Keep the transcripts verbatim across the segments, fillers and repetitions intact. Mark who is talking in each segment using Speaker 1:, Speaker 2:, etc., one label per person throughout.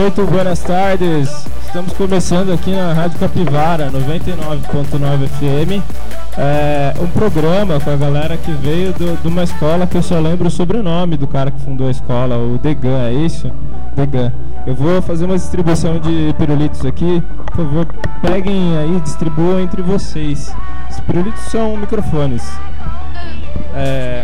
Speaker 1: Muito buenas tardes. Estamos começando aqui na Rádio Capivara, noventa e nove ponto nove F M. É, um programa com a galera que veio do, de uma escola que eu só lembro o sobrenome do cara que fundou a escola, o Degan, é isso? Degan. Eu vou fazer uma distribuição de pirulitos aqui. Por favor, peguem aí e distribuam entre vocês. Os pirulitos são microfones. É,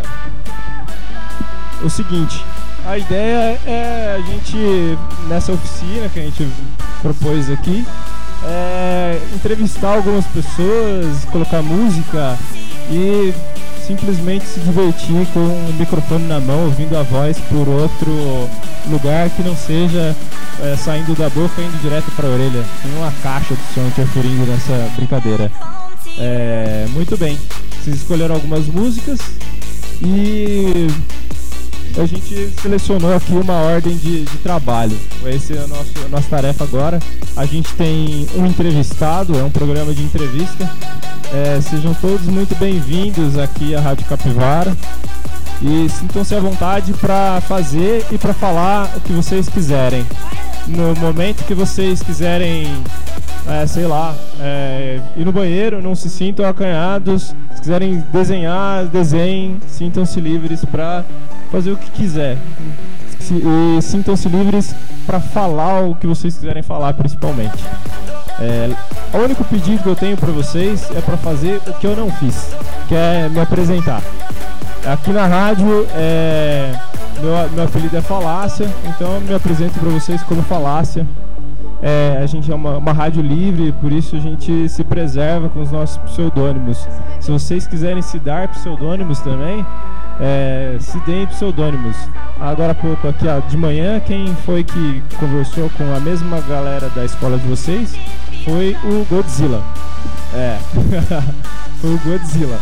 Speaker 1: o seguinte, a ideia é a gente, nessa oficina que a gente propôs aqui, é entrevistar algumas pessoas, colocar música e simplesmente se divertir com o microfone na mão, ouvindo a voz por outro lugar que não seja é, saindo da boca e indo direto para a orelha. Tem uma caixa de som interferindo nessa brincadeira. É, muito bem, vocês escolheram algumas músicas e a gente selecionou aqui uma ordem de, de trabalho. Essa é a nossa, a nossa tarefa agora. A gente tem um entrevistado, é um programa de entrevista. É, sejam todos muito bem-vindos aqui à Rádio Capivara. E sintam-se à vontade para fazer e para falar o que vocês quiserem. No momento que vocês quiserem, é, sei lá, é, ir no banheiro, não se sintam acanhados. Se quiserem desenhar, desenhem. Sintam-se livres para fazer o que quiser. E sintam-se livres para falar o que vocês quiserem falar, principalmente. É, o único pedido que eu tenho para vocês é para fazer o que eu não fiz, que é me apresentar. Aqui na rádio, é, meu, meu apelido é Falácia, então eu me apresento para vocês como Falácia. É, a gente é uma, uma rádio livre, por isso a gente se preserva com os nossos pseudônimos. Se vocês quiserem se dar pseudônimos também, É, se deem pseudônimos. Agora há pouco, aqui ó, de manhã, quem foi que conversou com a mesma galera da escola de vocês foi o Godzilla. É, foi o Godzilla.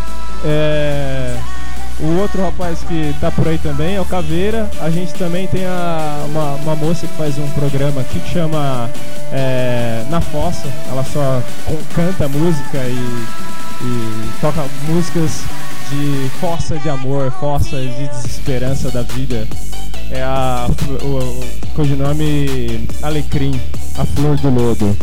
Speaker 1: É, o outro rapaz que tá por aí também é o Caveira. A gente também tem a, uma, uma moça que faz um programa aqui que chama é, Na Fossa. Ela só canta música e, e toca músicas de força de amor, força de desesperança da vida. É a, o, o codinome Alecrim, a flor do lodo.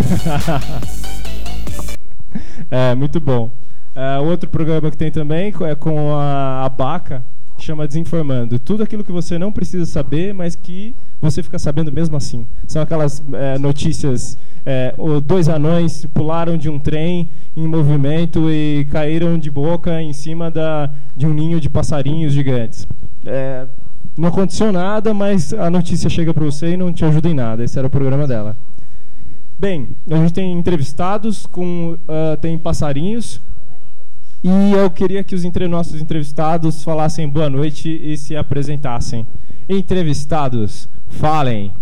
Speaker 1: É, muito bom. É, outro programa que tem também é com a Abaca, que chama Desinformando. Tudo aquilo que você não precisa saber, mas que você fica sabendo mesmo assim. São aquelas é, notícias... É, dois anões pularam de um trem em movimento e caíram de boca em cima da, de um ninho de passarinhos gigantes. É, não aconteceu nada, mas a notícia chega para você e não te ajuda em nada. Esse era o programa dela. Bem, a gente tem entrevistados, com, uh, tem passarinhos. E eu queria que os entre nossos entrevistados falassem boa noite e se apresentassem. Entrevistados, falem.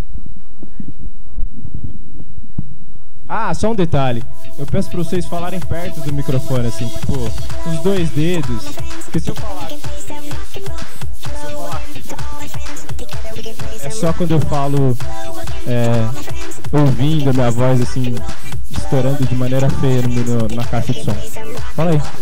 Speaker 1: Ah, só um detalhe. Eu peço para vocês falarem perto do microfone, assim, tipo, os dois dedos. Porque se eu falar... Se eu falar... É só quando eu falo... É, ouvindo a minha voz, assim, estourando de maneira feia no, na caixa de som. Fala aí.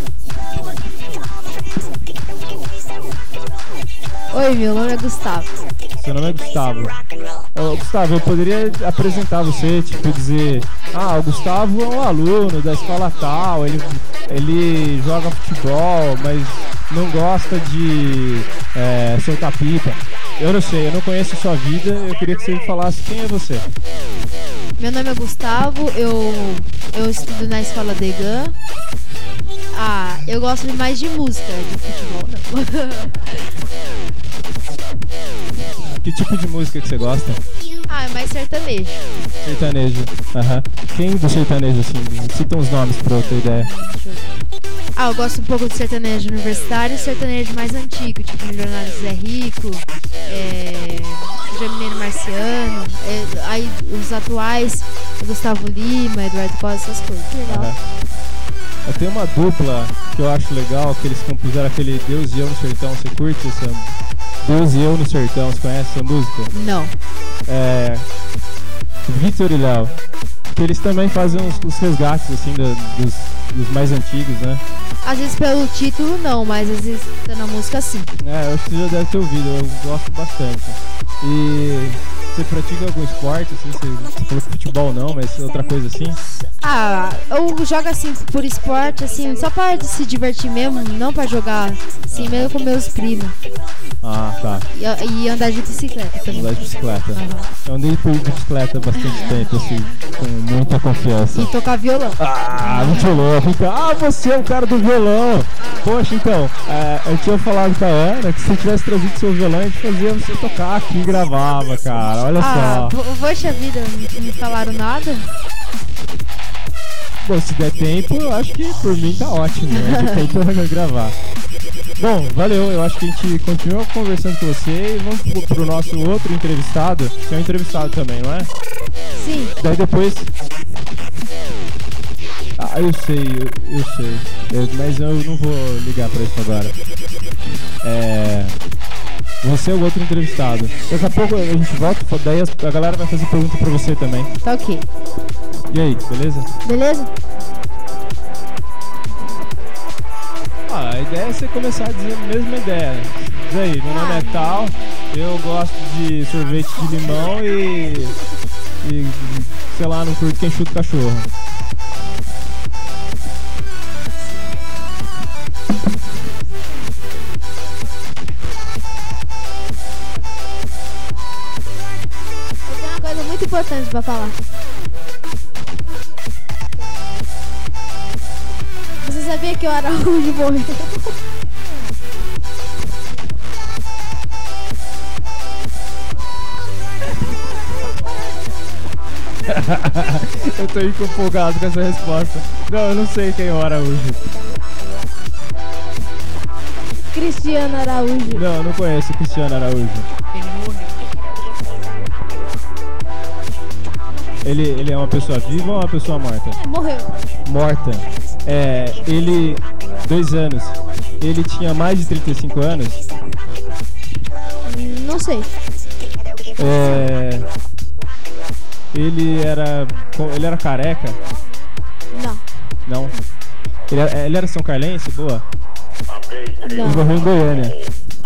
Speaker 2: Oi, meu nome é Gustavo.
Speaker 1: Seu nome é Gustavo. Ô, Gustavo, eu poderia apresentar você, tipo, dizer... Ah, o Gustavo é um aluno da escola tal, ele, ele joga futebol, mas não gosta de é, soltar pipa. Eu não sei, eu não conheço a sua vida, eu queria que você me falasse quem é você.
Speaker 2: Meu nome é Gustavo, eu, eu estudo na escola Degan. Ah, eu gosto mais de música, de futebol não.
Speaker 1: Que tipo de música que você gosta?
Speaker 2: Ah, é mais sertanejo.
Speaker 1: Sertanejo, aham. Uhum. Quem do sertanejo, assim? Cita uns nomes pra eu ter ideia.
Speaker 2: Ah, eu gosto um pouco de sertanejo universitário e sertanejo mais antigo, tipo Milionário Zé Rico, é, Jamineiro Marciano, é, aí os atuais, Gustavo Lima, Eduardo Costa, essas coisas. Legal.
Speaker 1: Uhum. Eu tenho uma dupla que eu acho legal, que eles compuseram aquele Deus e Eu no Sertão. Você curte essa? Deus e Eu no Sertão, você conhece essa música?
Speaker 2: Não.
Speaker 1: É... Vitor e Léo. Que eles também fazem os, os resgates, assim, do, dos, dos mais antigos, né?
Speaker 2: Às vezes pelo título não, mas às vezes tá na música sim.
Speaker 1: É, eu acho que você já deve ter ouvido, eu gosto bastante. E você pratica algum esporte? Assim, você, você falou que futebol não, mas outra coisa assim?
Speaker 2: Ah, eu jogo assim por esporte, assim, só pra se divertir mesmo, não pra jogar, assim, mesmo com meus primos.
Speaker 1: Ah, tá.
Speaker 2: E, e andar de bicicleta também.
Speaker 1: Andar de bicicleta.
Speaker 2: Uhum.
Speaker 1: Eu andei por bicicleta há bastante tempo, assim, com muita confiança.
Speaker 2: E tocar violão.
Speaker 1: Ah, muito louco. Então, ah, você é o cara do violão. Poxa, então, é, eu tinha falado pra Ana que se eu tivesse trazido seu violão, a gente fazia você tocar aqui e gravava, cara. Olha
Speaker 2: ah,
Speaker 1: só.
Speaker 2: Poxa vida, não me falaram nada?
Speaker 1: Bom, se der tempo, eu acho que por mim tá ótimo. A gente tenta gravar. Bom, valeu. Eu acho que a gente continua conversando com você e vamos pro, pro nosso outro entrevistado. Você é um entrevistado também, não é?
Speaker 2: Sim.
Speaker 1: Daí depois... Ah, eu sei, eu, eu sei. Eu, mas eu não vou ligar pra isso agora. É... Você é o outro entrevistado. Daqui a pouco a gente volta, daí a galera vai fazer pergunta pra você também.
Speaker 2: Tá ok.
Speaker 1: E aí, beleza?
Speaker 2: Beleza?
Speaker 1: Ah, a ideia é você começar a dizer a mesma ideia. Diz aí, meu nome é tal, eu gosto de sorvete de limão e... e sei lá, não curto quem chuta cachorro.
Speaker 2: Eu tenho uma coisa muito importante pra falar. Você sabia que o Araújo morreu?
Speaker 1: Eu tô empolgado com essa resposta. Não, eu não sei quem é o Araújo.
Speaker 2: Cristiano Araújo.
Speaker 1: Não, eu não conheço o Cristiano Araújo.
Speaker 3: Ele morreu.
Speaker 1: Ele, ele é uma pessoa viva ou uma pessoa morta?
Speaker 2: É, morreu.
Speaker 1: Morta. É, ele... Dois anos. Ele tinha mais de trinta e cinco anos?
Speaker 2: Não sei.
Speaker 1: É... Ele era... Ele era careca?
Speaker 2: Não.
Speaker 1: Não. Ele era, ele era São Carlense? Boa. Ele
Speaker 2: Não.
Speaker 1: morreu em Goiânia.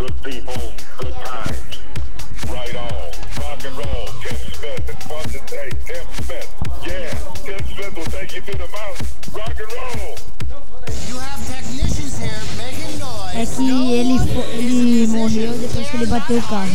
Speaker 4: É que ele, fo- ele morreu depois que ele bateu o carro.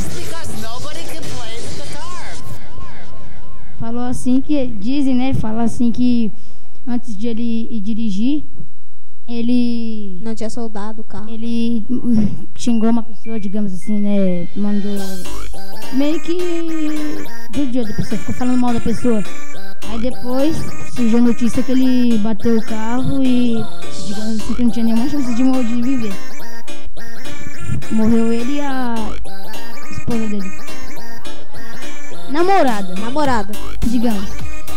Speaker 4: Falou assim que, dizem, né? Fala assim que antes de ele ir dirigir, ele...
Speaker 2: Não tinha soldado o carro.
Speaker 4: Ele xingou uma pessoa, digamos assim, né? Mandou... Meio que... judiou da pessoa, ficou falando mal da pessoa. Aí depois surgiu a notícia que ele bateu o carro e, digamos assim, que não tinha nenhuma chance de, mor- de viver. Morreu ele e a esposa dele. Namorada,
Speaker 2: Namorada.
Speaker 4: digamos.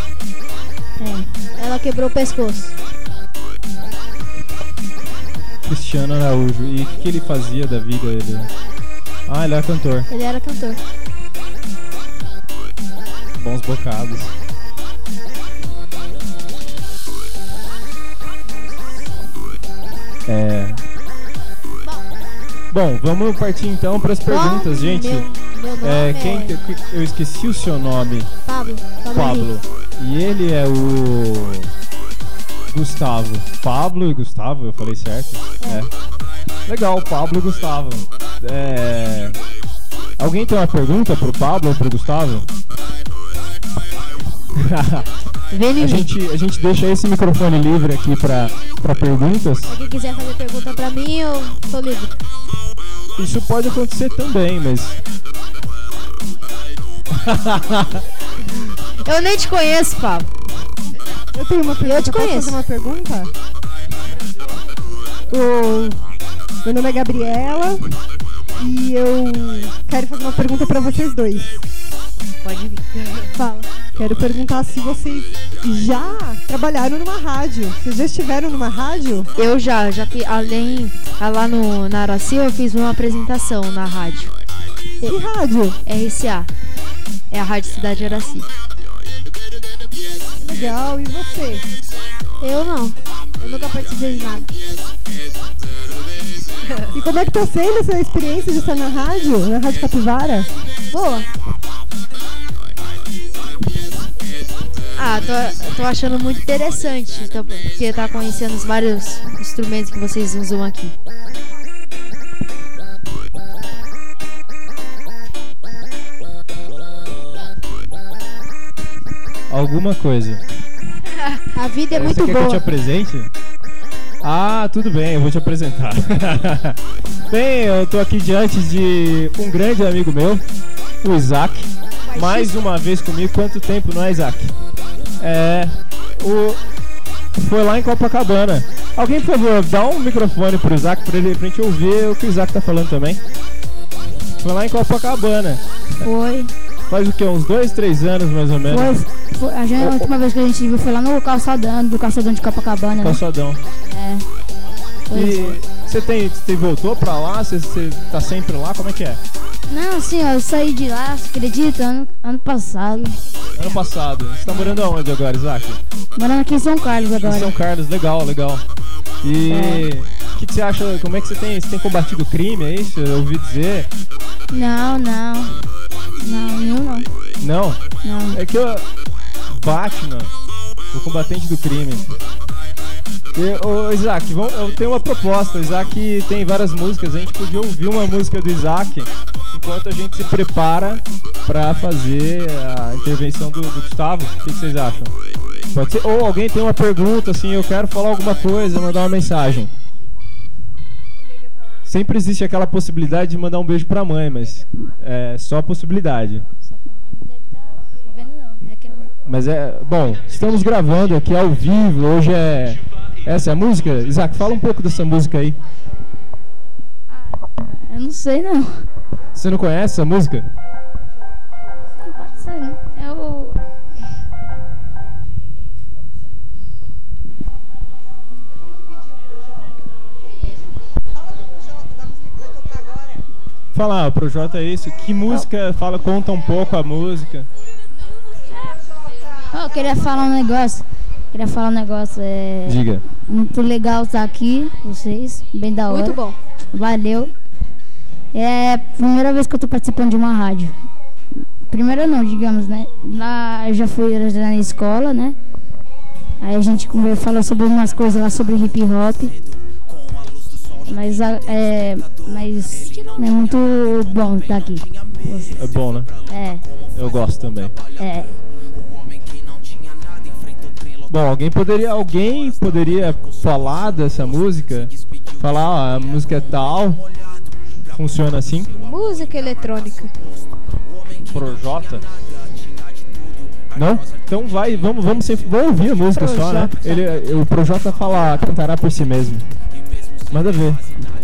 Speaker 4: É.
Speaker 2: Ela quebrou o pescoço.
Speaker 1: Cristiano Araújo. E o que, que ele fazia da vida? Ele... Ah, ele era cantor.
Speaker 2: Ele era cantor.
Speaker 1: Bons bocados. É... Bom, vamos partir então para as perguntas,
Speaker 2: Bom,
Speaker 1: gente.
Speaker 2: Meu, meu nome
Speaker 1: É,
Speaker 2: é,
Speaker 1: quem que- que- eu esqueci o seu nome,
Speaker 2: Pablo. Pablo.
Speaker 1: Pablo. E ele é o Gustavo. Pablo e Gustavo, eu falei certo? É. Legal, Pablo e Gustavo. É... Alguém tem uma pergunta pro Pablo ou pro Gustavo?
Speaker 2: Vem
Speaker 1: a, gente, a gente deixa esse microfone livre aqui pra, pra perguntas.
Speaker 2: Se alguém quiser fazer pergunta pra mim, eu tô livre.
Speaker 1: Isso pode acontecer também, mas...
Speaker 2: Eu nem te conheço, Pablo.
Speaker 5: Eu tenho uma pergunta.
Speaker 2: Eu te
Speaker 5: Posso
Speaker 2: conheço.
Speaker 5: fazer uma pergunta? O... Meu nome é Gabriela e eu quero fazer uma pergunta pra vocês dois.
Speaker 2: Pode vir.
Speaker 5: Fala. Quero perguntar se vocês já trabalharam numa rádio. Vocês já estiveram numa rádio?
Speaker 2: Eu já, já fiz, além, ah, lá no, na Araci, eu fiz uma apresentação na rádio.
Speaker 5: Que rádio?
Speaker 2: R C A. É a Rádio Cidade Araci.
Speaker 5: Legal. E você?
Speaker 2: Eu não. Eu nunca participei de nada.
Speaker 5: E como é que tá sendo essa experiência de estar na rádio? Na Rádio Capivara?
Speaker 2: Boa. Ah, tô, tô achando muito interessante, tô, porque tá conhecendo os vários instrumentos que vocês usam aqui.
Speaker 1: Alguma coisa.
Speaker 2: A vida é,
Speaker 1: Você
Speaker 2: muito
Speaker 1: quer
Speaker 2: boa.
Speaker 1: que eu te apresente? Ah, tudo bem, eu vou te apresentar. Bem, eu tô aqui diante de um grande amigo meu, o Isaac. Mais uma vez comigo. Quanto tempo, não é, Isaac? É. O... Foi lá em Copacabana. Alguém, por favor, dá um microfone pro Isaac pra, ele, pra gente ouvir o que o Isaac tá falando também. Foi lá em Copacabana.
Speaker 4: Foi.
Speaker 1: Faz o que? Uns dois, três anos mais ou menos.
Speaker 4: Foi, foi a, gente, a última vez que a gente viu foi lá no calçadão, do calçadão de Copacabana, né?
Speaker 1: Calçadão.
Speaker 4: É. Foi.
Speaker 1: E você tem, você voltou pra lá? Você, você tá sempre lá? Como é que é?
Speaker 4: Não, sim, ó, eu saí de lá, você acredita? Ano, ano passado.
Speaker 1: Ano passado. Você tá morando aonde agora, Isaac?
Speaker 4: Morando aqui em São Carlos agora.
Speaker 1: Em São Carlos, legal, legal. E o
Speaker 4: É.
Speaker 1: que, que você acha? Como é que você tem? Você tem combatido o crime, é isso? Eu ouvi dizer.
Speaker 4: Não, não. Não, nenhum não.
Speaker 1: Não?
Speaker 4: Não.
Speaker 1: É que eu. Batman, o combatente do crime. E, ô, Isaac, vamos, eu tenho uma proposta. O Isaac tem várias músicas. A gente podia ouvir uma música do Isaac enquanto a gente se prepara pra fazer a intervenção do, do Gustavo. O que, que vocês acham? Pode ser? Ou alguém tem uma pergunta, assim, eu quero falar alguma coisa, mandar uma mensagem. Sempre existe aquela possibilidade de mandar um beijo pra mãe, mas é só a possibilidade.
Speaker 4: Só que a mãe não deve estar vendo não. É que não...
Speaker 1: Mas é... Bom, estamos gravando aqui ao vivo, hoje é... Essa é a música? Isaac, fala um pouco dessa música aí.
Speaker 4: Ah, eu não sei não.
Speaker 1: Você não conhece essa música?
Speaker 4: Não pode ser, né? É o...
Speaker 1: Fala, Projota, é isso. Que música? Fala, conta um pouco a música.
Speaker 4: Oh, eu queria falar um negócio. Queria falar um negócio. É...
Speaker 1: Diga.
Speaker 4: Muito legal estar aqui, vocês. Bem da hora.
Speaker 2: Muito bom.
Speaker 4: Valeu. É a primeira vez que eu tô participando de uma rádio. Primeira não, digamos, né? Lá eu já fui na escola, né? Aí a gente falou sobre umas coisas lá sobre hip hop. Mas é, mas é muito bom estar aqui.
Speaker 1: É bom, né?
Speaker 4: É,
Speaker 1: Eu gosto também.
Speaker 4: é.
Speaker 1: Bom, alguém poderia, alguém poderia falar dessa música? Falar, ó, a música é tal. Funciona assim?
Speaker 2: Música eletrônica.
Speaker 1: Projota? Não? Então vai, vamos, vamos, sempre, vamos ouvir a música só, né? Ele, o Projota fala, cantará por si mesmo. Manda ver.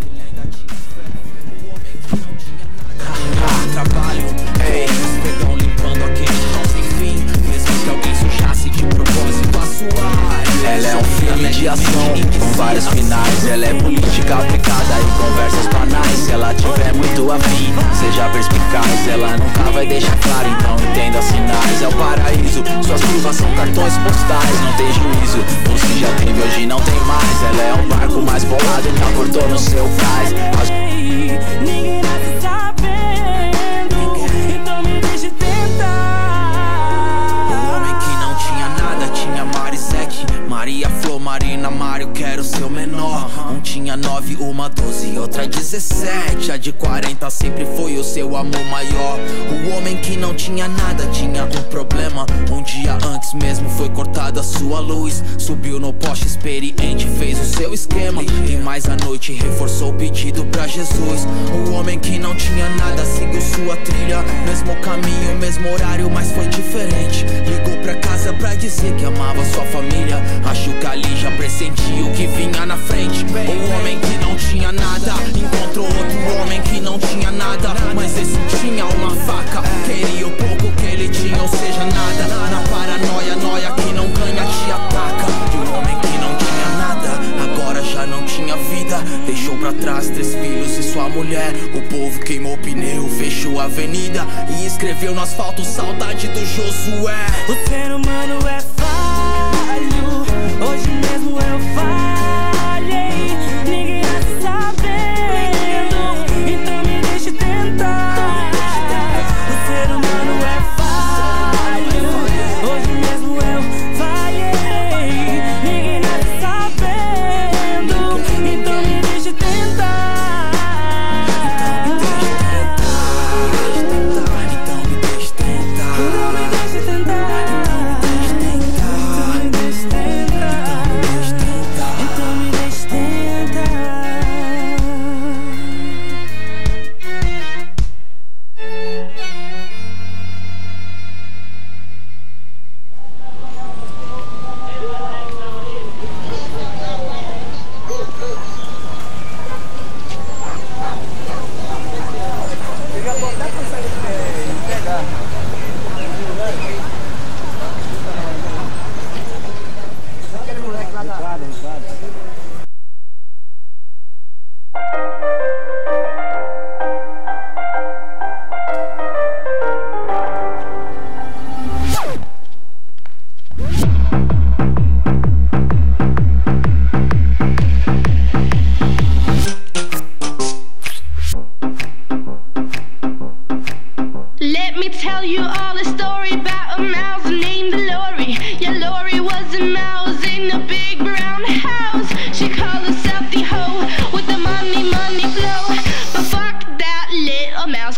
Speaker 3: Trabalho, ei, pegão limpando aquele chão sem fim. Mesmo que alguém sujasse de propósito a sua. Ela é um filme de ação, com vários finais. Ela é política aplicada e conversas banais. Se ela tiver muito afim, seja perspicaz. Ela nunca vai deixar claro, então entenda sinais. É o paraíso, suas curvas são cartões postais. Não tem juízo, você já teve, hoje não tem mais. Ela é um barco mais bolado que acordou no seu cais. As...
Speaker 6: Ninguém nasce sabendo, então me deixe tentar.
Speaker 3: O homem que não tinha nada tinha Marisete, Maria Flor, Marina, Mário, quero ser o menor. Um tinha nove, uma doze, outra dezessete. A de quarenta sempre foi o seu amor maior. O homem que não tinha nada tinha um problema. Um dia antes mesmo foi cortada a sua luz. Subiu no poste experiente, fez o seu esquema. E mais à noite reforçou o pedido pra Jesus. O homem que não tinha nada seguiu sua trilha. Mesmo caminho, mesmo horário, mas foi diferente. Ligou pra casa pra dizer que amava sua família. Acho que ali já pressentia o que vinha na frente. O homem que não tinha nada encontrou outro homem que não tinha nada, mas esse tinha uma faca. Queria o pouco que ele tinha, ou seja, nada. Na paranoia, noia que não ganha te ataca. E o homem que não tinha nada agora já não tinha vida. Deixou pra trás três filhos e sua mulher. O povo queimou pneu, fechou a avenida e escreveu no asfalto saudade do Josué.
Speaker 6: O ser humano é falho, hoje mesmo eu falhei. Ninguém nasce sabendo, então me deixe tentar. O ser humano é falho, hoje mesmo eu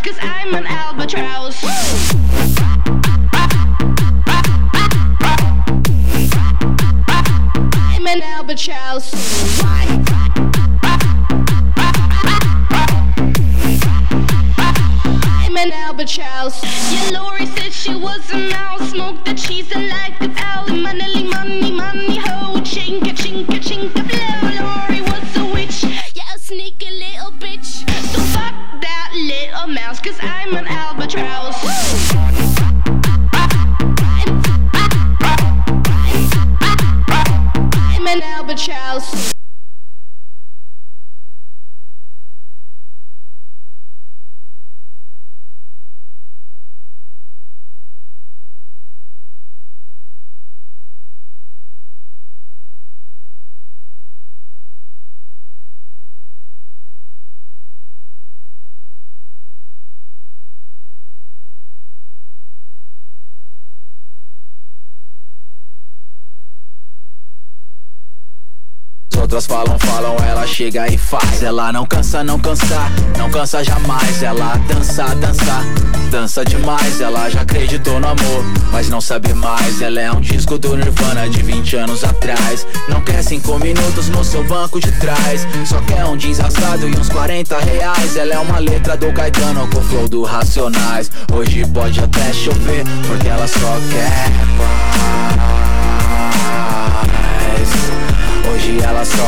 Speaker 7: cause I'm an albatross. I'm an albatross. I'm an albatross. Yeah, Lori said she was a mouse. Smoked the cheese and like the owl. Money, money, money, ho. Chinka, chinka, chinka, blow. Lori was a witch. Yeah, a sneaky little bitch. So fuck that little mouse, cause I'm an albatross. I'm an albatross.
Speaker 3: Outras falam, falam, ela chega e faz. Ela não cansa, não cansa, não cansa jamais. Ela dança, dança, dança demais. Ela já acreditou no amor, mas não sabe mais. Ela é um disco do Nirvana de vinte anos atrás. Não quer cinco minutos no seu banco de trás. Só quer um jeans rasgado e uns quarenta reais. Ela é uma letra do Caetano com flow do Racionais. Hoje pode até chover, porque ela só quer paz. Hoje ela só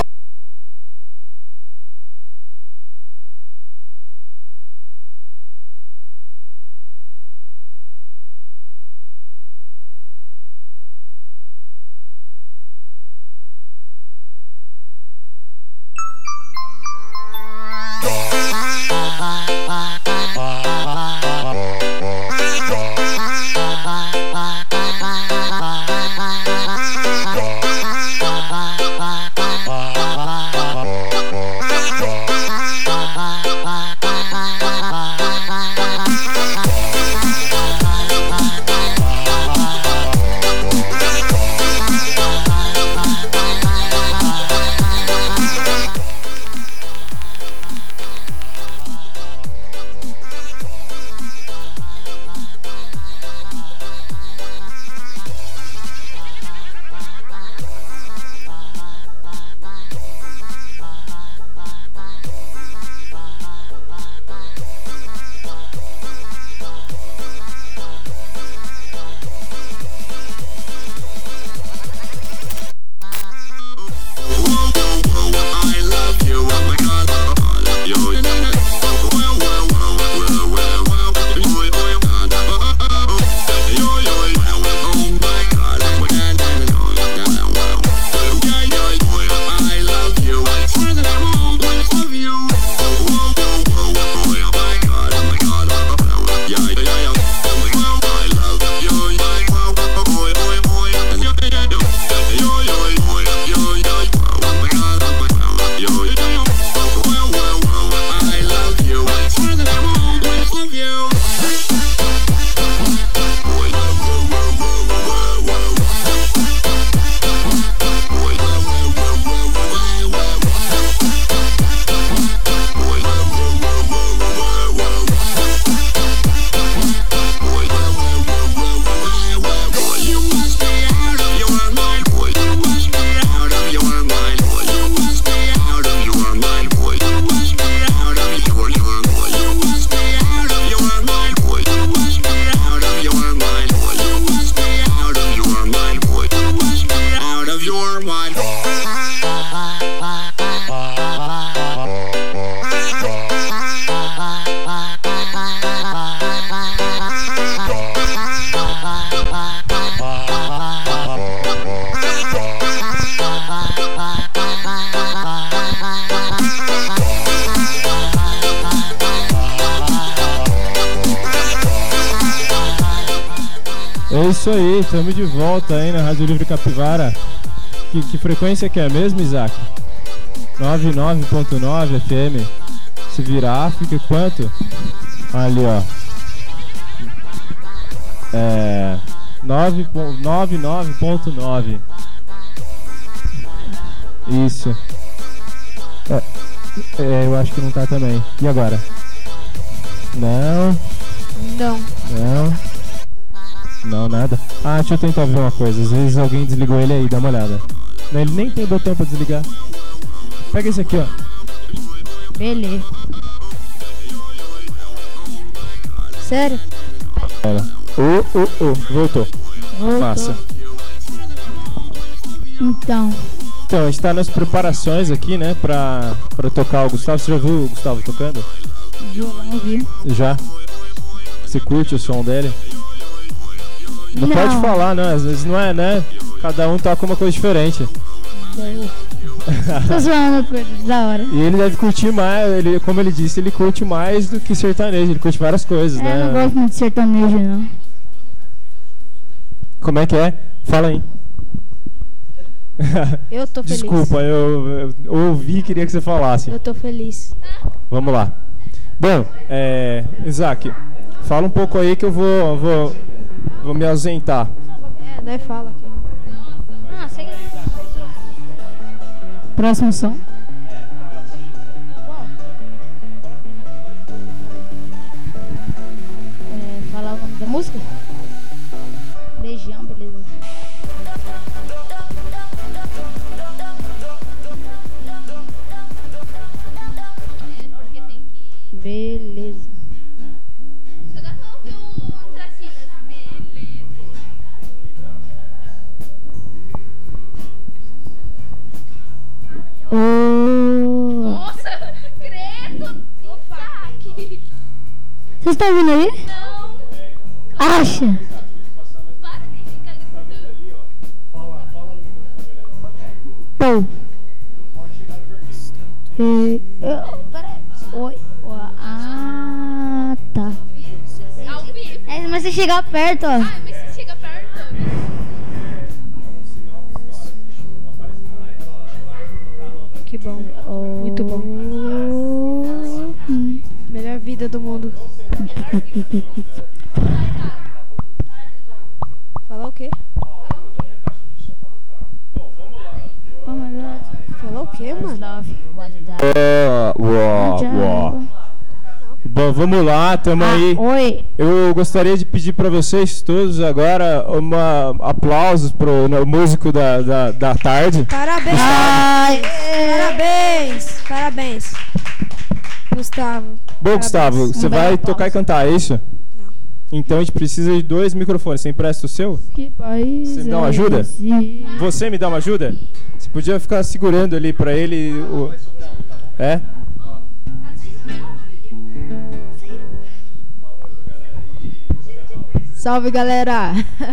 Speaker 1: É isso aí, estamos de volta aí na Rádio Livre Capivara. Que, que frequência que é mesmo, Isaac? noventa e nove ponto nove F M. Se virar, fica quanto? Ali, ó. É... noventa e nove ponto nove. Isso. É, é, eu acho que não tá também. E agora? Não.
Speaker 2: Não.
Speaker 1: Não. Não, nada. Ah, deixa eu tentar ver uma coisa. Às vezes alguém desligou ele aí, dá uma olhada. Não, ele nem tem botão pra desligar. Pega esse aqui, ó.
Speaker 2: Beleza. Sério?
Speaker 1: Olha. Oh, oh, oh. Voltou.
Speaker 2: Voltou.
Speaker 1: Massa.
Speaker 4: Então,
Speaker 1: Então, a gente tá nas preparações aqui, né, pra, pra tocar o Gustavo. Você já viu o Gustavo tocando?
Speaker 4: violão, viu?
Speaker 1: Já? Você curte o som dele? Não,
Speaker 4: Não.
Speaker 1: pode falar, não. Às vezes não é, né? Cada um toca uma coisa diferente.
Speaker 4: Tô zoando coisa da hora.
Speaker 1: E ele deve curtir mais, ele, como ele disse, ele curte mais do que sertanejo. Ele curte várias coisas,
Speaker 4: É,
Speaker 1: né?
Speaker 4: eu não gosto muito de sertanejo, não.
Speaker 1: Como é que é? Fala aí.
Speaker 2: Eu tô feliz.
Speaker 1: Desculpa, eu, eu ouvi e queria que você falasse.
Speaker 2: Eu tô feliz.
Speaker 1: Vamos lá. Bom, é, Isaac, fala um pouco aí que eu vou, vou, vou me ausentar.
Speaker 2: É, daí fala aqui.
Speaker 4: Ah, segue. Próximo som. É, falar o nome da música? Legião, beleza. Beleza.
Speaker 7: Só dá pra ouvir um tracinho assim, beleza.
Speaker 4: Oh.
Speaker 7: Nossa, credo! Isaac!
Speaker 4: Vocês estão ouvindo aí?
Speaker 7: Não!
Speaker 4: Acha?
Speaker 7: Para de ficar gritando.
Speaker 4: Pô. E, eu, peraí. Oi. Ó, ah, tá.
Speaker 7: Ao vivo.
Speaker 4: É, mas você chegar perto, ó.
Speaker 7: Ah, mas se chega perto.
Speaker 2: Que bom. Muito bom.
Speaker 4: Hum.
Speaker 2: Melhor vida do mundo. Falar o quê?
Speaker 4: Oh my god.
Speaker 2: Falar o quê, mano?
Speaker 4: Love you, what did I-
Speaker 1: Uó, uó. Bom, vamos lá, tamo aí.
Speaker 4: Ah, oi.
Speaker 1: Eu gostaria de pedir para vocês todos agora uma aplausos pro no, músico da, da, da tarde.
Speaker 2: Parabéns!
Speaker 4: Ai,
Speaker 2: Parabéns! Parabéns! Gustavo.
Speaker 1: Bom,
Speaker 2: Parabéns.
Speaker 1: Gustavo, você
Speaker 4: Um belo
Speaker 1: vai
Speaker 4: aplauso.
Speaker 1: tocar e cantar, é isso?
Speaker 2: Não.
Speaker 1: Então a gente precisa de dois microfones. Você empresta o seu?
Speaker 4: que país
Speaker 1: Você me dá uma
Speaker 4: é
Speaker 1: ajuda?
Speaker 4: esse?
Speaker 1: Você me dá uma ajuda? Você podia ficar segurando ali pra ele o... É?
Speaker 2: Salve, galera!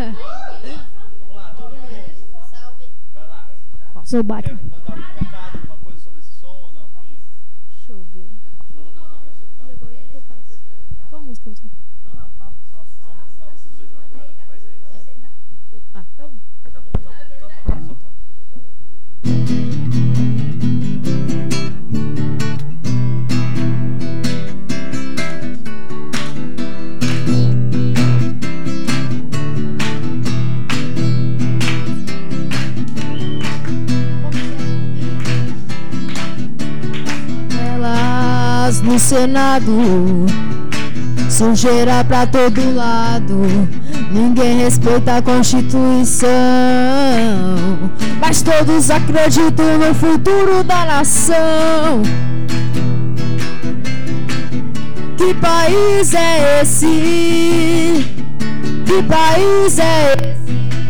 Speaker 4: Sou o Batman.
Speaker 8: Mandar um recado, alguma coisa sobre esse som ou não?
Speaker 2: Deixa eu ver. E agora o que eu faço? Qual música eu tô?
Speaker 8: Não, não, fala. Só vamos tocar vocês dois juntos enquanto a gente faz isso.
Speaker 2: Ah, tá bom.
Speaker 8: Tá bom, então, então toca, só toca.
Speaker 2: Elas no Senado, sujeira pra todo lado. Ninguém respeita a Constituição, mas todos acreditam no futuro da nação. Que país é esse? Que país é esse?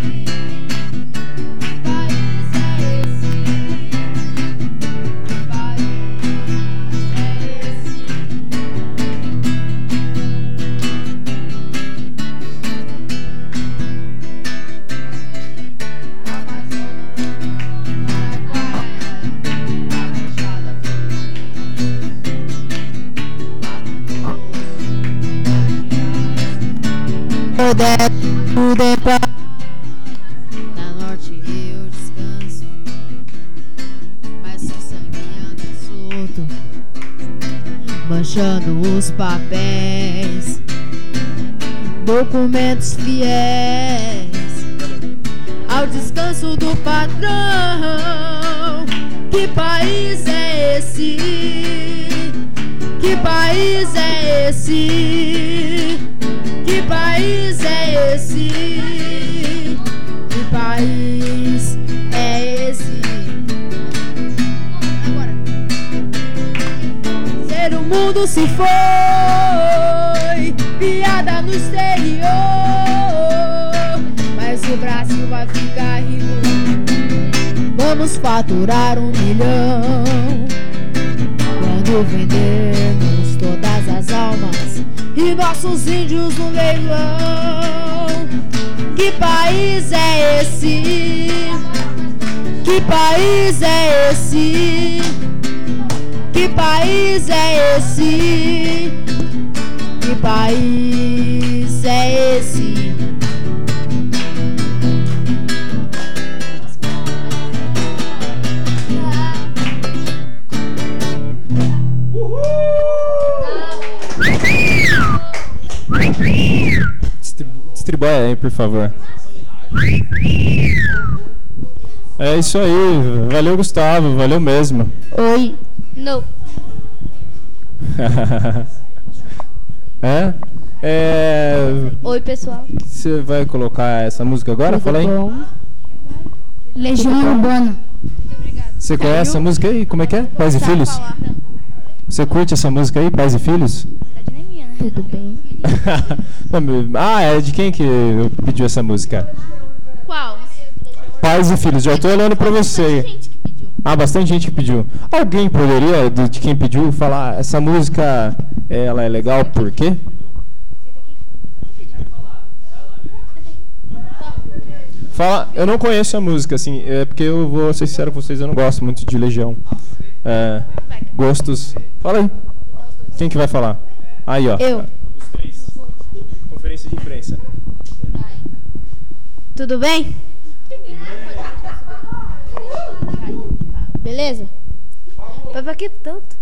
Speaker 2: Tudo é paz. Na norte eu descanso, mas o sangue anda solto, manchando os papéis, documentos fiéis ao descanso do patrão. Que país é esse? Que Que país é esse? Que país é esse? Que país é esse? Agora. Ser o mundo se foi, piada no exterior, mas o Brasil vai ficar rico. Vamos faturar um milhão quando vendermos todas as almas e nossos índios no leilão. Que país é esse? Que país é esse? Que país é esse? Que país é esse?
Speaker 1: Distribui aí, por favor. É isso aí. Valeu, Gustavo. Valeu mesmo.
Speaker 4: Oi.
Speaker 2: Não.
Speaker 1: É? É...
Speaker 2: Oi, pessoal.
Speaker 1: Você vai colocar essa música agora? Fala aí.
Speaker 4: Legião Urbana.
Speaker 1: Você conhece essa música aí? Como é que é? Pais e Filhos? Você curte essa música aí, Pais e Filhos?
Speaker 4: Tudo bem.
Speaker 1: Ah, é de quem que pediu essa música?
Speaker 2: Qual?
Speaker 1: Pais e Filhos, já tô olhando pra você. Ah, bastante gente que pediu. Alguém poderia, de, de quem pediu, falar essa música, ela é legal por quê? Fala, eu não conheço a música, assim, é porque eu vou ser sincero com vocês, eu não gosto muito de Legião. É, gostos. Fala aí. Quem que vai falar? Aí, ó.
Speaker 2: Eu.
Speaker 1: Os três. Conferência de imprensa.
Speaker 2: Tudo bem? Beleza? Mas pra que tanto?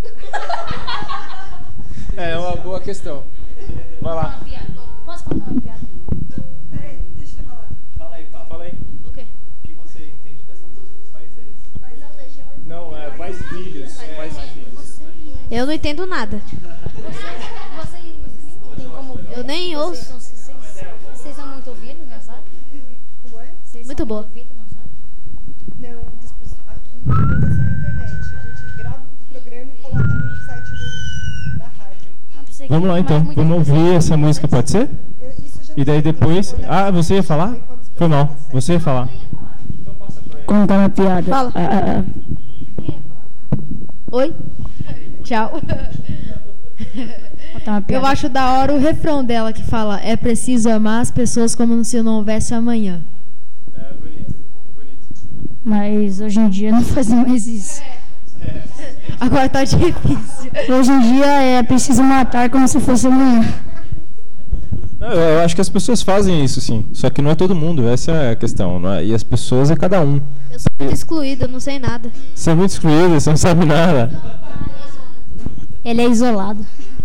Speaker 1: É, é uma boa questão. Vai lá.
Speaker 4: Posso contar uma piada?
Speaker 5: Peraí, deixa eu falar.
Speaker 8: Fala aí, Pá.
Speaker 1: Fala aí.
Speaker 2: O quê?
Speaker 8: O que você entende dessa música dos Pais é esse?
Speaker 1: Não, é Pais e Filhos. Pais e Filhos.
Speaker 2: Eu não entendo nada.
Speaker 4: Você tem como...
Speaker 2: Eu nem ouço.
Speaker 4: Vocês são muito ouvidos na sala?
Speaker 5: Como é?
Speaker 4: Vocês
Speaker 2: Muito
Speaker 4: são
Speaker 2: boa.
Speaker 4: muito ouvidos na sala?
Speaker 5: Não, muitas pessoas. Aqui manda só na internet. A gente grava o programa e coloca no site do, da rádio.
Speaker 4: Ah, pensei que
Speaker 1: Vamos lá
Speaker 4: tinha
Speaker 1: então.
Speaker 4: mais muita
Speaker 1: Vamos
Speaker 4: pessoa.
Speaker 1: ouvir essa música, pode ser?
Speaker 5: Eu, isso já
Speaker 1: E daí depois. Ah, você ia falar? Foi mal. Você ia falar.
Speaker 4: Contar uma piada.
Speaker 2: Fala.
Speaker 4: Ah, ah, ah.
Speaker 2: Oi? Tchau.
Speaker 4: Contar uma piada.
Speaker 2: Eu acho da hora o refrão dela que fala: é preciso amar as pessoas como se não houvesse amanhã.
Speaker 1: É bonito, bonito.
Speaker 4: Mas hoje em dia não faz mais isso.
Speaker 2: Agora tá difícil.
Speaker 4: Hoje em dia é preciso matar como se fosse amanhã.
Speaker 1: Não, eu eu acho que as pessoas fazem isso, sim. Só que não é todo mundo, essa é a questão. Não é? E as pessoas é cada um.
Speaker 2: Eu sou muito excluída, eu não sei nada.
Speaker 1: Você é muito excluído, você não sabe nada.
Speaker 4: Ele é isolado.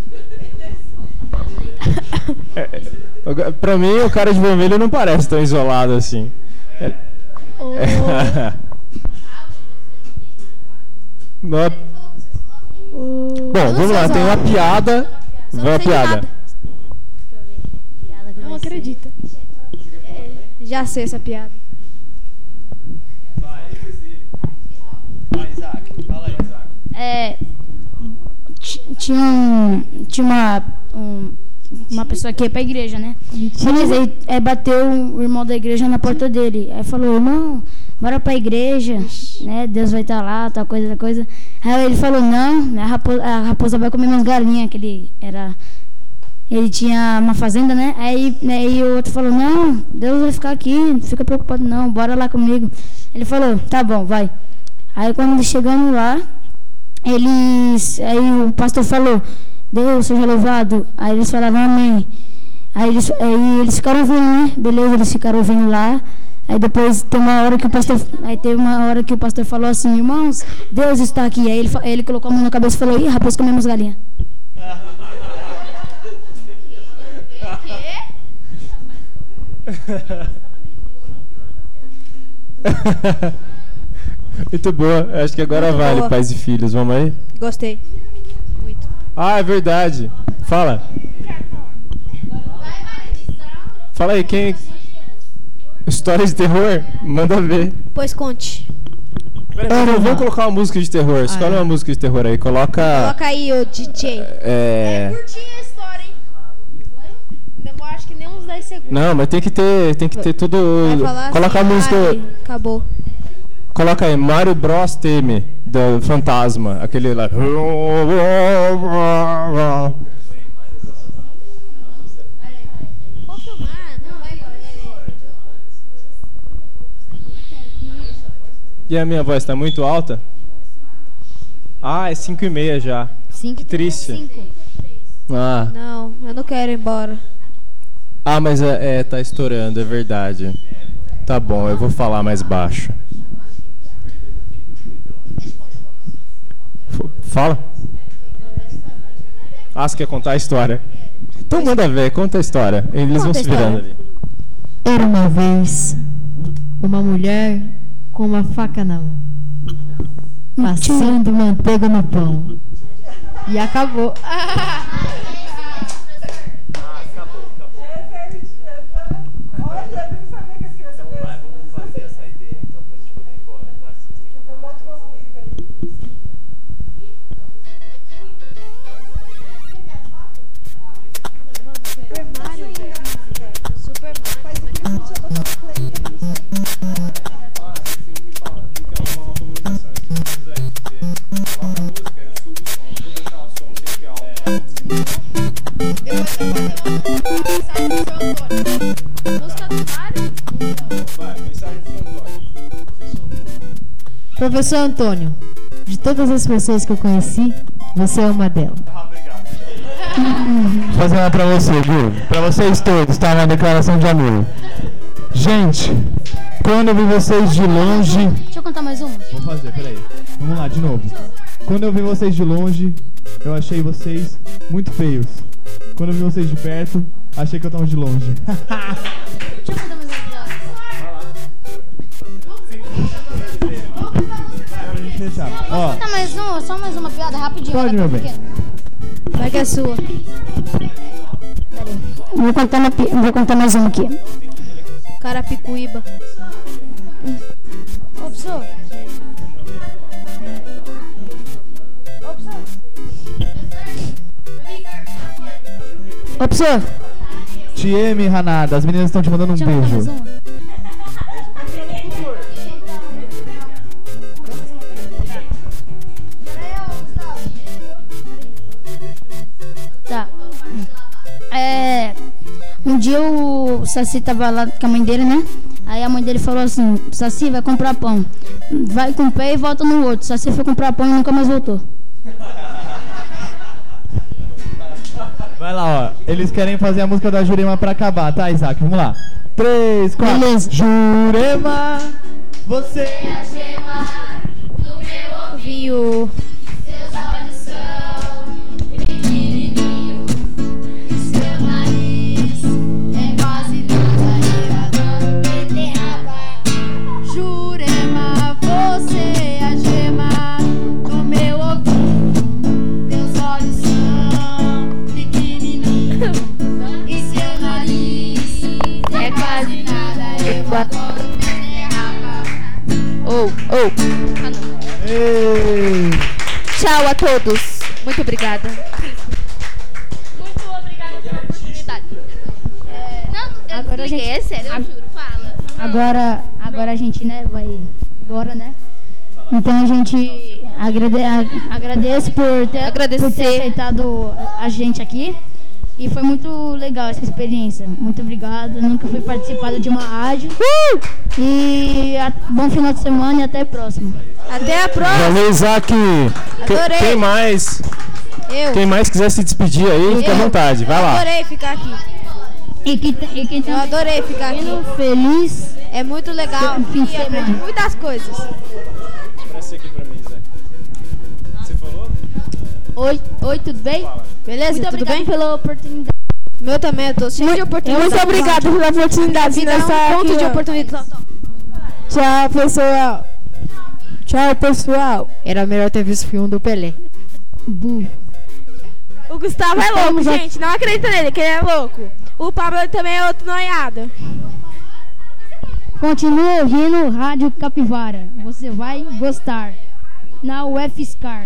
Speaker 1: É, pra mim, o cara de vermelho não parece tão isolado assim. É,
Speaker 2: Oh.
Speaker 1: é. Não- Bom, vamos lá, tem uma piada.
Speaker 2: Só não
Speaker 1: Vai uma
Speaker 2: sei
Speaker 1: piada.
Speaker 2: nada. Não acredito. É, já sei essa piada.
Speaker 8: Vai, Isaac. Fala aí, Isaac.
Speaker 4: É, ti- tinha um, tinha uma, um- uma pessoa que ia pra igreja, né? Beleza, aí, aí bateu o irmão da igreja na porta dele. Aí falou, irmão, bora pra igreja, né? Deus vai estar lá, tal coisa, tal coisa. Aí ele falou, não, a raposa, a raposa vai comer umas galinhas, que ele era... Ele tinha uma fazenda, né? Aí, aí o outro falou, não, Deus vai ficar aqui, não fica preocupado não, bora lá comigo. Ele falou, tá bom, vai. Aí quando chegando lá, eles, aí o pastor falou, Deus seja louvado. Aí eles falaram amém. Aí eles, aí eles ficaram ouvindo, né? Beleza, eles ficaram ouvindo lá. Aí depois tem uma hora que o pastor, aí teve uma hora que o pastor falou assim, irmãos, Deus está aqui. Aí ele, fa- ele colocou a mão na cabeça e falou, ih, rapaz, comemos galinha.
Speaker 1: Muito boa. Acho que agora
Speaker 2: Muito
Speaker 1: vale,
Speaker 2: boa.
Speaker 1: Pais e Filhos. Vamos aí?
Speaker 2: Gostei. Muito.
Speaker 1: Ah, é verdade. Fala. Fala aí, quem... História de terror? Manda ver.
Speaker 2: Pois conte.
Speaker 1: Peraí, eu vou colocar uma música de terror. Escolhe
Speaker 2: Ah, é.
Speaker 1: uma música de terror aí. Coloca...
Speaker 2: Coloca aí, ô D J.
Speaker 1: É...
Speaker 2: Curtinha a história, hein? Demora acho que nem uns dez segundos.
Speaker 1: Não, mas tem que ter, tem que ter tudo...
Speaker 2: Vai falar
Speaker 1: Coloca
Speaker 2: assim,
Speaker 1: a música...
Speaker 2: ai, acabou.
Speaker 1: Coloca aí, Mario Bros Theme, do Fantasma. Aquele lá...
Speaker 2: Vou filmar, não vai.
Speaker 1: E a minha voz tá muito alta? Ah, é cinco e meia já.
Speaker 2: cinco
Speaker 1: Que triste. Ah.
Speaker 2: Não, eu não quero ir embora.
Speaker 1: Ah, mas é, é, tá estourando, é verdade. Tá bom, eu vou falar mais baixo. F- Fala. Ah, você quer contar a história? Então manda ver, conta a história. Eles
Speaker 2: Conta
Speaker 1: vão
Speaker 2: a
Speaker 1: se virando ali.
Speaker 9: Era uma vez uma mulher com uma faca na mão, passando manteiga no pão. E acabou.
Speaker 5: Olha, nem sabia que as crianças
Speaker 8: Então vai, vamos fazer a saideira então pra gente poder ir embora, tá? Vocês têm que
Speaker 5: Eu boto uma música aí.
Speaker 2: Super Mario, velho. Super Mario.
Speaker 5: Faz o que a gente ia botar no play.
Speaker 2: Depois eu vou fazer uma mensagem do seu Antônio. Música do Mario?
Speaker 1: Vai, mensagem do seu Antônio.
Speaker 9: Professor Antônio, de todas as pessoas que eu conheci, você é uma delas.
Speaker 10: Vou fazer uma pra você, Gu. Pra vocês todos, tá? Uma declaração de amor. Gente, quando eu vi vocês de longe...
Speaker 4: Deixa eu contar mais uma.
Speaker 10: Vou fazer, peraí. Vamos lá, de novo. Quando eu vi vocês de longe, eu achei vocês muito feios. Quando eu vi vocês de perto, achei que eu tava de longe.
Speaker 4: Deixa eu contar mais uma.
Speaker 10: Pra gente fechar. Ó,
Speaker 4: Contar mais uma, só mais uma piada rapidinho.
Speaker 10: Pode, meu bem.
Speaker 2: Vai que é sua.
Speaker 4: Vou contar, uma, pi- vou contar mais uma aqui.
Speaker 2: Carapicuíba.
Speaker 4: Ô, professor. Ô, professor. Ô, professor.
Speaker 10: te ame, Hanada. As meninas estão te mandando um
Speaker 4: Deixa eu contar mais
Speaker 10: beijo.
Speaker 4: uma. Tá. É, um dia o Saci tava lá com a mãe dele, né? Aí a mãe dele falou assim: Saci, vai comprar pão. Vai com o pé e volta no outro. Saci foi comprar pão e nunca mais voltou.
Speaker 10: Vai lá, ó. Eles querem fazer a música da Jurema pra acabar, tá, Isaac? Vamos lá. Três, quatro.
Speaker 4: Beleza.
Speaker 10: Jurema, você é a gema do meu
Speaker 2: Viu?
Speaker 7: Seus olhos são pequenininho, seu nariz é quase nada, eu adoro beterraba.
Speaker 2: Jurema, você é a gema do meu ouvido.
Speaker 7: Teus olhos são pequenininhos e seu nariz é quase nada, eu adoro beterraba.
Speaker 2: Oh, oh. Ah, não.
Speaker 10: Ei.
Speaker 2: Tchau a todos. Muito obrigada.
Speaker 7: Muito obrigada pela oportunidade. É, não, eu
Speaker 4: Agora a
Speaker 7: expliquei,
Speaker 4: gente-
Speaker 7: é sério, eu
Speaker 4: ag-
Speaker 7: juro, fala.
Speaker 4: Agora, agora a gente, né, vai embora, né? Então a gente agrade, a- agradece por ter,
Speaker 2: Agradecer.
Speaker 4: por ter aceitado a gente aqui. E foi muito legal essa experiência. Muito obrigado. Nunca fui participado de uma rádio. E a- bom final de semana e até a próxima.
Speaker 2: Até a próxima.
Speaker 1: Valeu, Isaac. Que-
Speaker 2: Adorei.
Speaker 1: Quem mais?
Speaker 2: Eu.
Speaker 1: Quem mais quiser se despedir aí, fica à
Speaker 2: Eu.
Speaker 1: vontade. Vai
Speaker 2: Eu
Speaker 1: lá.
Speaker 2: adorei ficar aqui.
Speaker 4: E quem, te- e quem
Speaker 2: Eu
Speaker 4: também
Speaker 2: adorei ficar aqui.
Speaker 4: feliz.
Speaker 2: É muito legal.
Speaker 4: Fim de
Speaker 2: E aprendi
Speaker 4: semana.
Speaker 2: muitas coisas.
Speaker 1: Presta aqui pra mim, Isaac. Você falou?
Speaker 2: Oi, oi, tudo bem? Beleza?
Speaker 4: Muito
Speaker 2: tudo
Speaker 4: obrigado
Speaker 2: bem?
Speaker 4: pela oportunidade.
Speaker 2: Meu também, eu tô cheio de oportunidades.
Speaker 5: Muito obrigado pela oportunidade
Speaker 2: Vida é
Speaker 5: nessa
Speaker 2: um ponto
Speaker 5: aqui,
Speaker 2: de
Speaker 5: ó.
Speaker 2: oportunidade.
Speaker 5: Tchau, pessoal. Tchau, pessoal. Era melhor ter visto o filme do Pelé.
Speaker 4: Bu.
Speaker 11: O Gustavo é louco,
Speaker 4: Estamos
Speaker 11: gente. Não acredita nele, que ele é louco. O Pablo também é outro noiado.
Speaker 4: Continue ouvindo Rádio Capivara. Você vai gostar. Na UFSCar.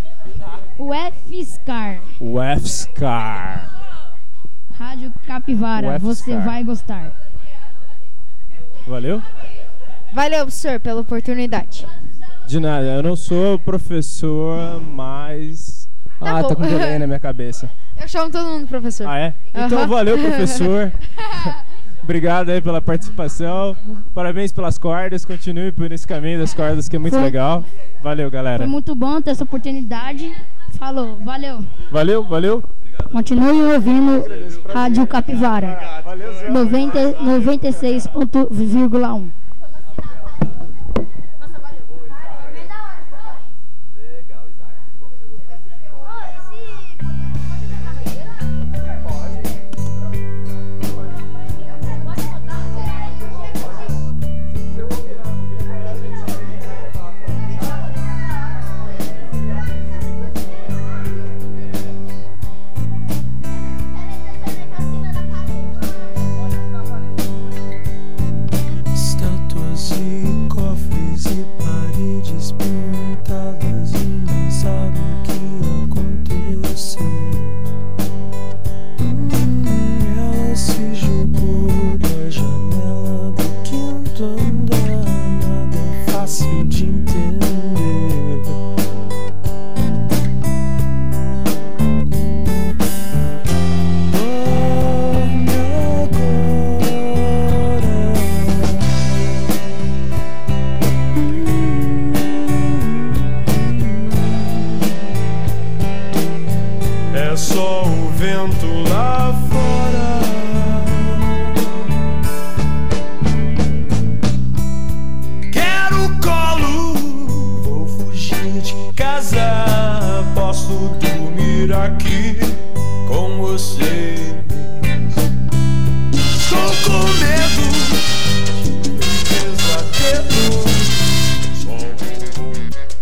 Speaker 4: UFSCar.
Speaker 1: UFSCar.
Speaker 4: Rádio Capivara.
Speaker 1: UFSCar.
Speaker 4: Você vai gostar.
Speaker 1: Valeu?
Speaker 2: Valeu, professor, pela oportunidade.
Speaker 1: De nada, eu não sou professor, mas...
Speaker 2: Tá
Speaker 1: ah,
Speaker 2: bom.
Speaker 1: tô com delay na minha cabeça.
Speaker 2: Eu chamo todo mundo professor.
Speaker 1: Ah, é? Então
Speaker 2: Aham.
Speaker 1: valeu, professor. Obrigado aí pela participação. Parabéns pelas cordas. Continue por esse caminho das cordas, que é muito
Speaker 4: Foi.
Speaker 1: legal. Valeu, galera.
Speaker 4: Foi muito bom ter essa oportunidade. Falou, valeu.
Speaker 1: Valeu, valeu.
Speaker 4: Continue ouvindo Rádio Capivara. noventa, noventa e seis vírgula um.
Speaker 6: Estátuas e cofres e paredes pintadas, e nem sabe o que aconteceu. Hum, ela se jogou da janela do quinto andar. Nada é fácil de entender. Dorme é só o vento lá fora. Quero colo, vou fugir de casa. Posso dormir aqui com você. Estou com medo de um pesadelo. Só vou.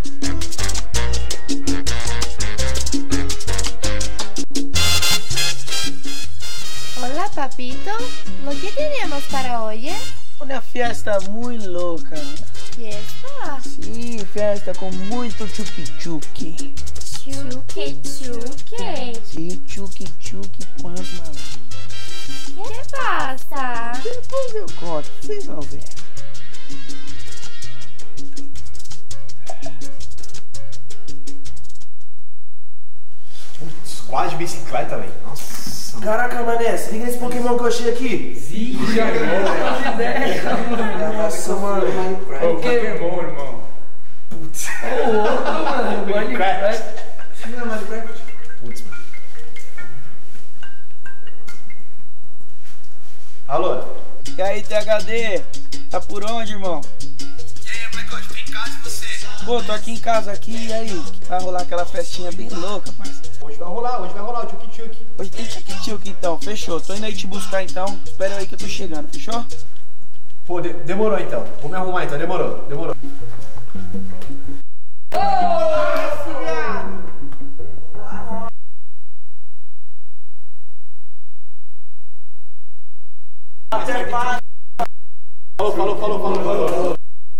Speaker 12: Hola, papito. ¿Lo que tenemos para hoy?
Speaker 13: Una fiesta muy loca.
Speaker 12: Fiesta?
Speaker 13: Sim, festa com muito chuki-chuki.
Speaker 12: Chuki-chuki.
Speaker 13: Sim, chuki-chuki com as malas.
Speaker 12: ¿Qué pasa?
Speaker 13: Depois eu conto, vocês vão ver.
Speaker 14: Putz, quase de bicicleta, velho. Nossa.
Speaker 15: Caraca, mané, se liga nesse Pokémon que eu achei aqui.
Speaker 14: Sim, já é ideia, mano.
Speaker 15: Nossa, mano.
Speaker 14: Pokémon, irmão. Putz.
Speaker 15: Ô, louco, mano. Minecraft. Isso não é Minecraft?
Speaker 14: Putz, mano.
Speaker 13: Alô? E aí, T H D? Tá por onde, irmão?
Speaker 14: E aí, molecote, tô em casa e você?
Speaker 13: Pô, tô aqui em casa aqui, e aí? Vai rolar aquela festinha bem louca, parça.
Speaker 14: Hoje vai rolar, hoje vai rolar o tchuki-tchuki.
Speaker 13: Hoje tem tchuki-tchuki então, fechou. Tô indo aí te buscar então. Espera aí que eu tô chegando, fechou?
Speaker 14: Pô, de demorou então. Vou me arrumar então, demorou, demorou. Falou, falou, falou, falou, falou.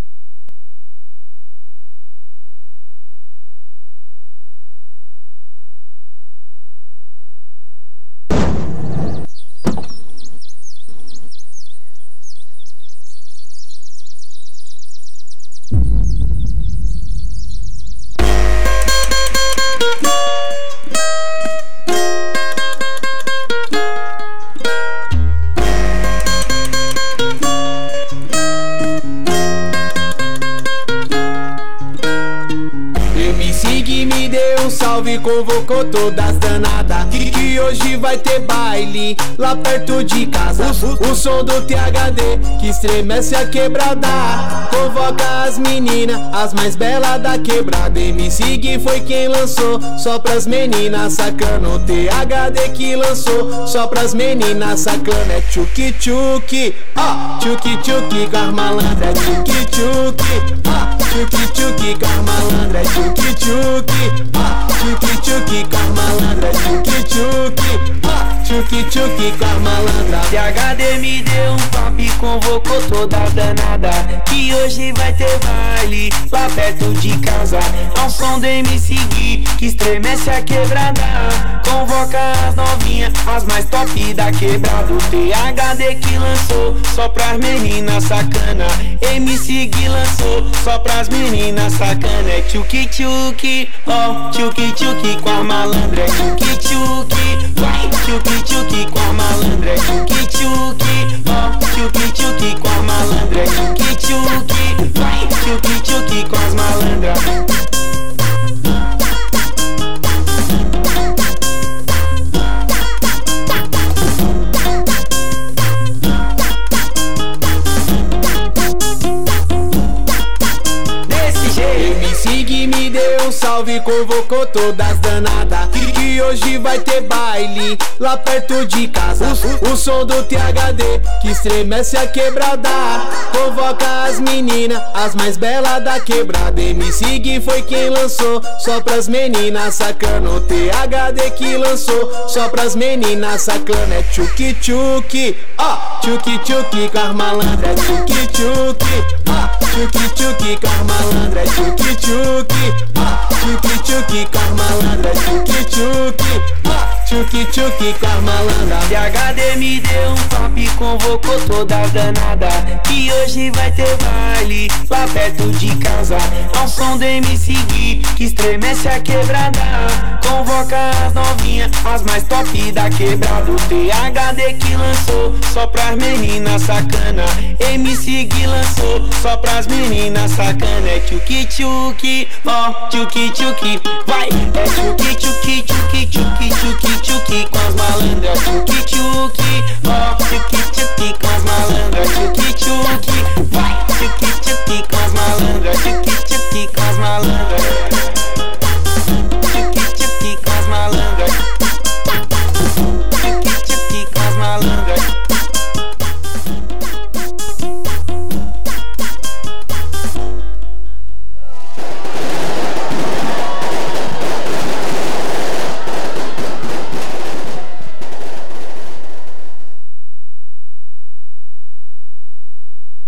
Speaker 3: Salve, convocou todas danadas que, que hoje vai ter baile lá perto de casa. O, o som do T H D que estremece a quebrada. Convoca as meninas, as mais belas da quebrada. M C Gui foi quem lançou, só pras meninas sacana. O T H D que lançou, só pras meninas sacana. É tchuki-tchuki, ah, tchuki-tchuki com as malandras. É tchuki-tchuki, ah,
Speaker 6: tchuki tchuki com as malandras, tchuki tchuki, ó, tchuki tchuki com as malandras, tchuki tchuki, ó, tchuki tchuki com as malandras.
Speaker 16: T H D me deu um papo e convocou toda a danada, que hoje vai ter baile lá perto de casa. Ao som do M C Gui, que estremece a quebrada, convoca as novinhas, as mais top da quebrada. O T H D que lançou só pras meninas sacana, M C Gui lançou só pras meninas sacana. É tchuki tchuki, ó, tchuki tchuki com a malandra, é tchuki tchuki, vai, tchuki tchuki com a malandra, é tchuki tchuki, ó, tchuki tchuki com a malandra, é tchuki tchuki, vai, tchuki tchuki com as malandras.
Speaker 6: M C Gui me deu um salve, convocou todas as danadas, que, que hoje vai ter baile lá perto de casa. O, o som do T H D que estremece a quebrada, convoca as meninas, as mais belas da quebrada. M C Gui foi quem lançou só pras meninas sacana. O T H D que lançou só pras meninas sacana. É tchuki tchuki, ó, tchuki tchuki com as malandras, tchuki tchuki, ó, tchuki tchuki com as malandras, tchuki tchuki, ó, tchuki tchuki com as malandras, tchuki tchuki, ó, tchuki tchuki com as malandras.
Speaker 16: T H D me deu um papo e convocou toda a danada, que hoje vai ter baile lá perto de casa. Ao som do M C Gui, que estremece a quebrada, convoca as novinhas, as mais top da quebrada. O T H D que lançou só pras meninas sacana, M C Gui lançou só pras meninas sacana. É tchuki tchuki, ó, tchuki tchuki, vai, é tchuki tchuki, tchuki tchuki, tchuki tchuki com as